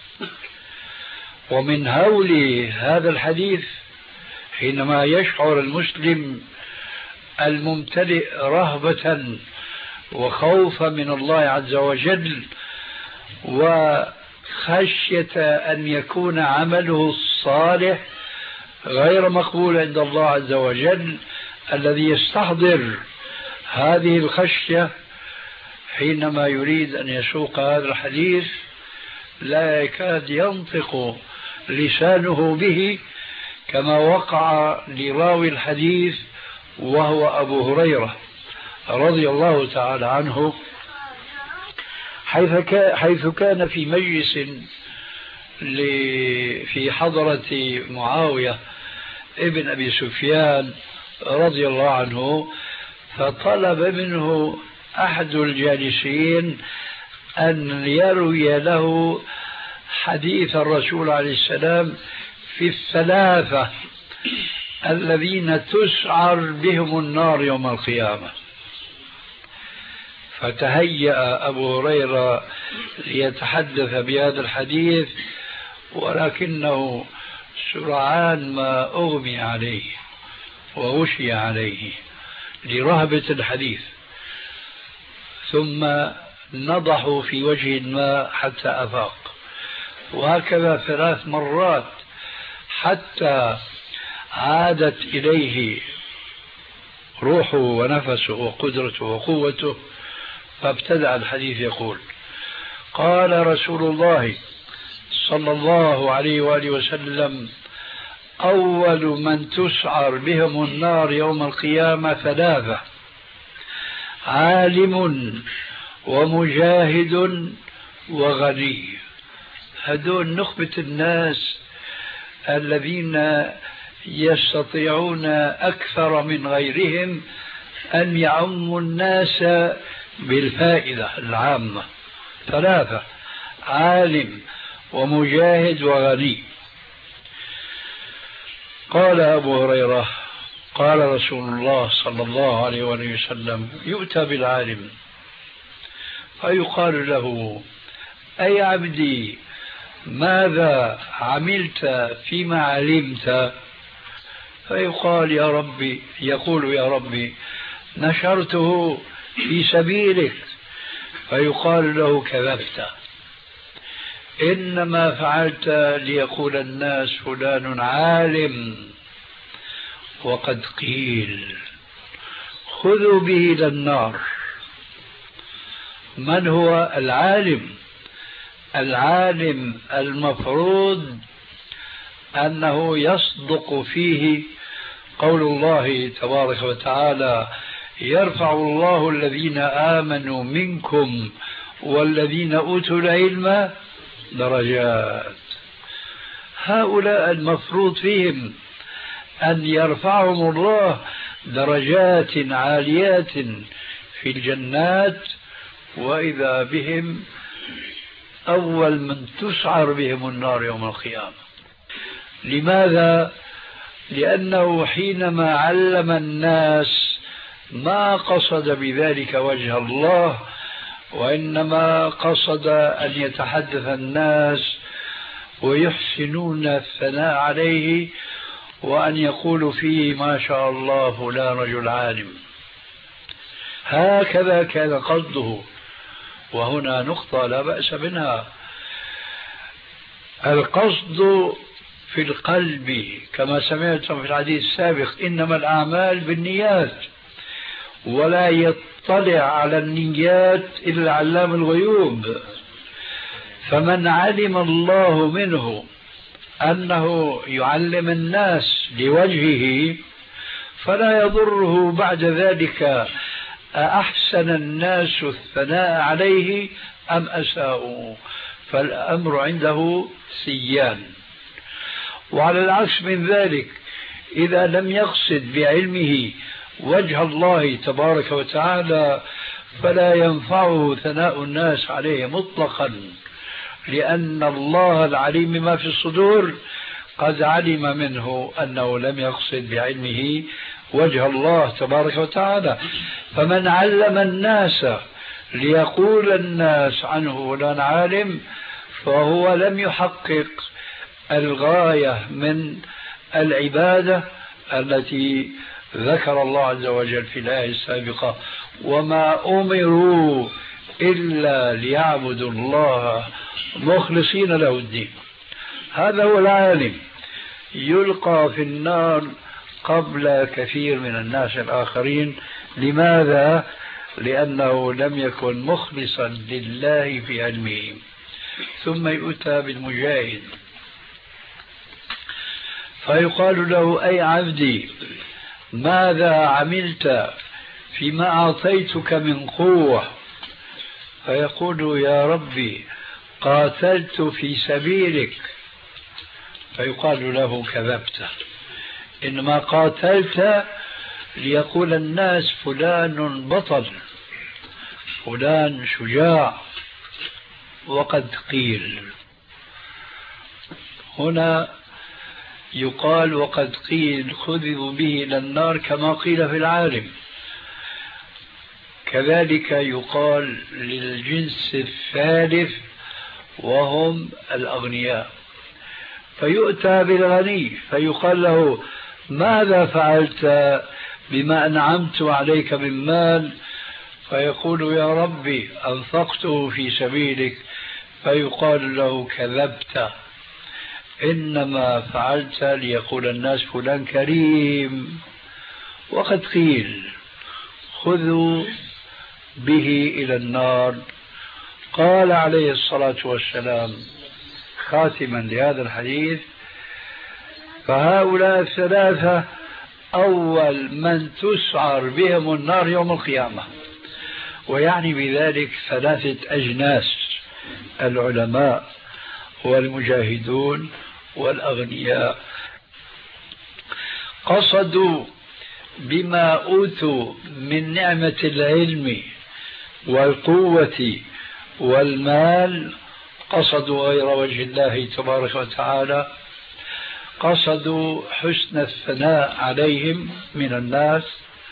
ومن هول هذا الحديث حينما يشعر المسلم الممتلئ رهبة وخوفا من الله عز وجل وخشية أن يكون عمله الصالح غير مقبول عند الله عز وجل، الذي يستحضر هذه الخشية حينما يريد أن يسوق هذا الحديث لا يكاد ينطق لسانه به، كما وقع لراوي الحديث وهو أبو هريرة رضي الله تعالى عنه، حيث كان في مجلس في حضرة معاوية ابن أبي سفيان رضي الله عنه، فطلب منه أحد الجالسين أن يروي له حديث الرسول عليه السلام في الثلاثة الذين تسعر بهم النار يوم القيامة. فتهيأ أبو هريرة ليتحدث بهذا الحديث، ولكنه سرعان ما أغمي عليه وغشي عليه لرهبة الحديث، ثم نضحوا في وجه ما حتى أفاق، وهكذا ثلاث مرات حتى عادت إليه روحه ونفسه وقدرته وقوته، فابتدأ الحديث يقول: قال رسول الله صلى الله عليه وآله وسلم: أول من تسعر بهم النار يوم القيامة ثلاثة: عالم ومجاهد وغني. هذول نخبة الناس الذين يستطيعون أكثر من غيرهم أن يعموا الناس بالفائدة العامة. ثلاثة: عالم ومجاهد وغني. قال أبو هريرة: قال رسول الله صلى الله عليه وسلم: يؤتى بالعالم فيقال له: أي عبدي ماذا عملت فيما علمت؟ فيقال: يا ربي يقول: يا ربي نشرته في سبيلك. فيقال له: كذبت، إنما فعلت ليقول الناس فلان عالم، وقد قيل خذوا به إلى النار. من هو العالم؟ العالم المفروض أنه يصدق فيه قول الله تبارك وتعالى: يرفع الله الذين آمنوا منكم والذين أوتوا العلم درجات. هؤلاء المفروض فيهم أن يرفعهم الله درجات عاليات في الجنات، وإذا بهم أول من تسعر بهم النار يوم القيامة. لماذا؟ لأنه حينما علم الناس ما قصد بذلك وجه الله، وإنما قصد أن يتحدث الناس ويحسنون الثناء عليه، وأن يقولوا فيه: ما شاء الله فلان رجل عالم. هكذا كان قصده. وهنا نقطة لا بأس منها: القصد في القلب، كما سمعتم في الحديث السابق: إنما الأعمال بالنيات، ولا يطلع على النيات إلا علام الغيوب. فمن علم الله منه أنه يعلم الناس لوجهه فلا يضره بعد ذلك أحسن الناس الثناء عليه أم أساءوا، فالأمر عنده سيان. وعلى العكس من ذلك، إذا لم يقصد بعلمه وجه الله تبارك وتعالى فلا ينفعه ثناء الناس عليه مطلقا، لأن الله العليم ما في الصدور قد علم منه أنه لم يقصد بعلمه وجه الله تبارك وتعالى. فمن علم الناس ليقول الناس عنه فلان عالم فهو لم يحقق الغاية من العبادة التي ذكر الله عز وجل في الآية السابقة: وما أمروا إلا ليعبدوا الله مخلصين له الدين. هذا هو العالم، يلقى في النار قبل كثير من الناس الآخرين. لماذا؟ لأنه لم يكن مخلصا لله في علمه. ثم يؤتى بالمجاهد فيقال له: أي عبدي ماذا عملت فيما أعطيتك من قوة؟ فيقول: يا ربي قاتلت في سبيلك. فيقال له: كذبت، إنما قاتلت ليقول الناس فلان بطل، فلان شجاع، وقد قيل. هنا يقال وقد قيل خذوا به إلى النار كما قيل في العالم. كذلك يقال للجنس الثالث وهم الأغنياء. فيؤتى بالغني فيقال له: ماذا فعلت بما أنعمت عليك من مال؟ فيقول: يا ربي أنفقته في سبيلك. فيقال له: كذبت، إنما فعلت ليقول الناس فلان كريم. وقد قيل خذوا به إلى النار. قال عليه الصلاة والسلام خاتما لهذا الحديث: فهؤلاء الثلاثة أول من تسعر بهم النار يوم القيامة، ويعني بذلك ثلاثة أجناس: العلماء والمجاهدون والأغنياء. قصدوا بما أوتوا من نعمة العلم والقوة والمال، قصدوا غير وجه الله تبارك وتعالى، قصدوا حسن الثناء عليهم من الناس،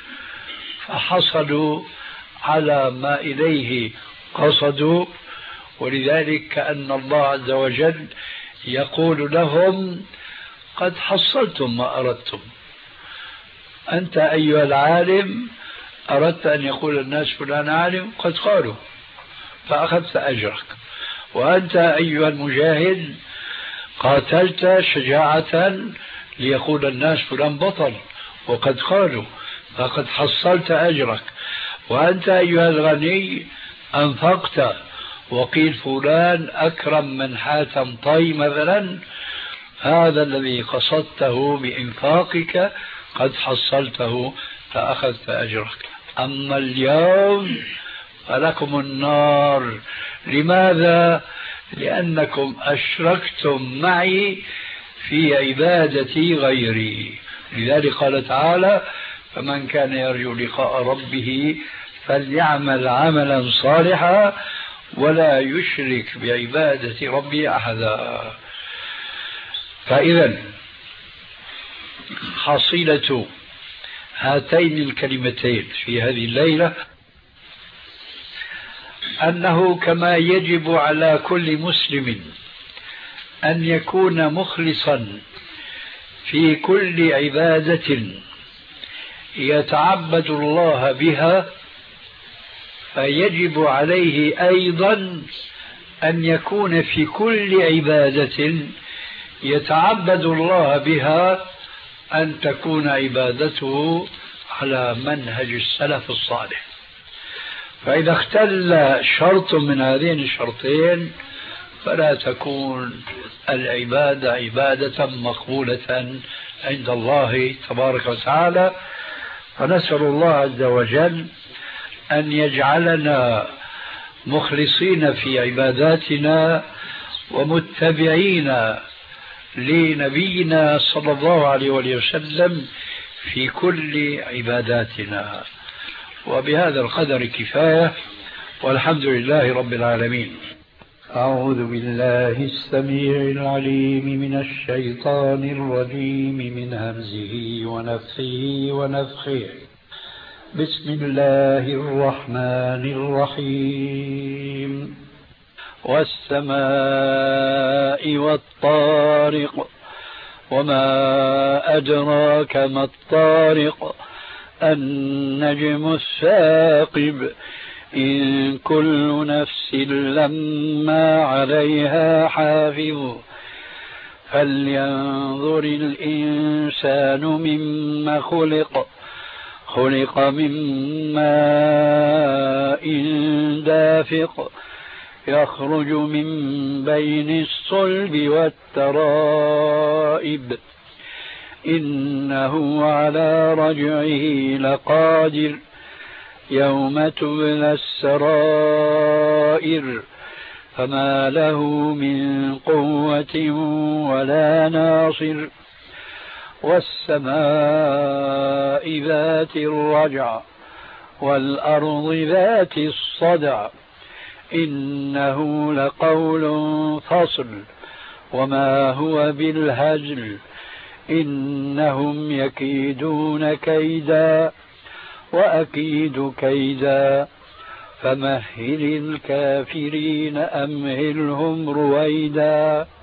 فحصلوا على ما إليه قصدوا. ولذلك كأن الله عز وجل يقول لهم: قد حصلتم ما أردتم. أنت أيها العالم أردت أن يقول الناس فلان عالم، قد قالوا فأخذت أجرك. وأنت أيها المجاهد قاتلت شجاعة ليقول الناس فلان بطل، وقد قالوا فقد حصلت أجرك. وأنت أيها الغني أنفقت وقيل فلان أكرم من حاتم طي مثلا، هذا الذي قصدته بإنفاقك قد حصلته فأخذت أجرك. أما اليوم فلكم النار. لماذا؟ لأنكم أشركتم معي في عبادتي غيري. لذلك قال تعالى: فمن كان يرجو لقاء ربه فليعمل عملا صالحا ولا يشرك بعبادة ربه أحدا. فإذا حصيلة هاتين الكلمتين في هذه الليلة أنه كما يجب على كل مسلم أن يكون مخلصا في كل عبادة يتعبد الله بها، فيجب عليه أيضا أن يكون في كل عبادة يتعبد الله بها أن تكون عبادته على منهج السلف الصالح. فإذا اختل شرط من هذين الشرطين فلا تكون العبادة عبادة مقبولة عند الله تبارك وتعالى. فنسأل الله عز وجل أن يجعلنا مخلصين في عباداتنا ومتبعين لنبينا صلى الله عليه وسلم في كل عباداتنا. وبهذا القدر كفاية، والحمد لله رب العالمين. أعوذ بالله السميع العليم من الشيطان الرجيم من همزه ونفخه ونفخه. بسم الله الرحمن الرحيم. والسماء والطارق وما أدراك ما الطارق النجم الثاقب إن كل نفس لما عليها حافظ فلينظر الإنسان مما خلق خلق من ماء دافق يخرج من بين الصلب والترائب إنه على رجعه لقادر يوم تبلى السرائر فما له من قوة ولا ناصر. والسماء ذات الرجع والأرض ذات الصدع إنه لقول فصل وما هو بالهزل إنهم يكيدون كيدا وأكيد كيدا فمهل الكافرين أمهلهم رويدا.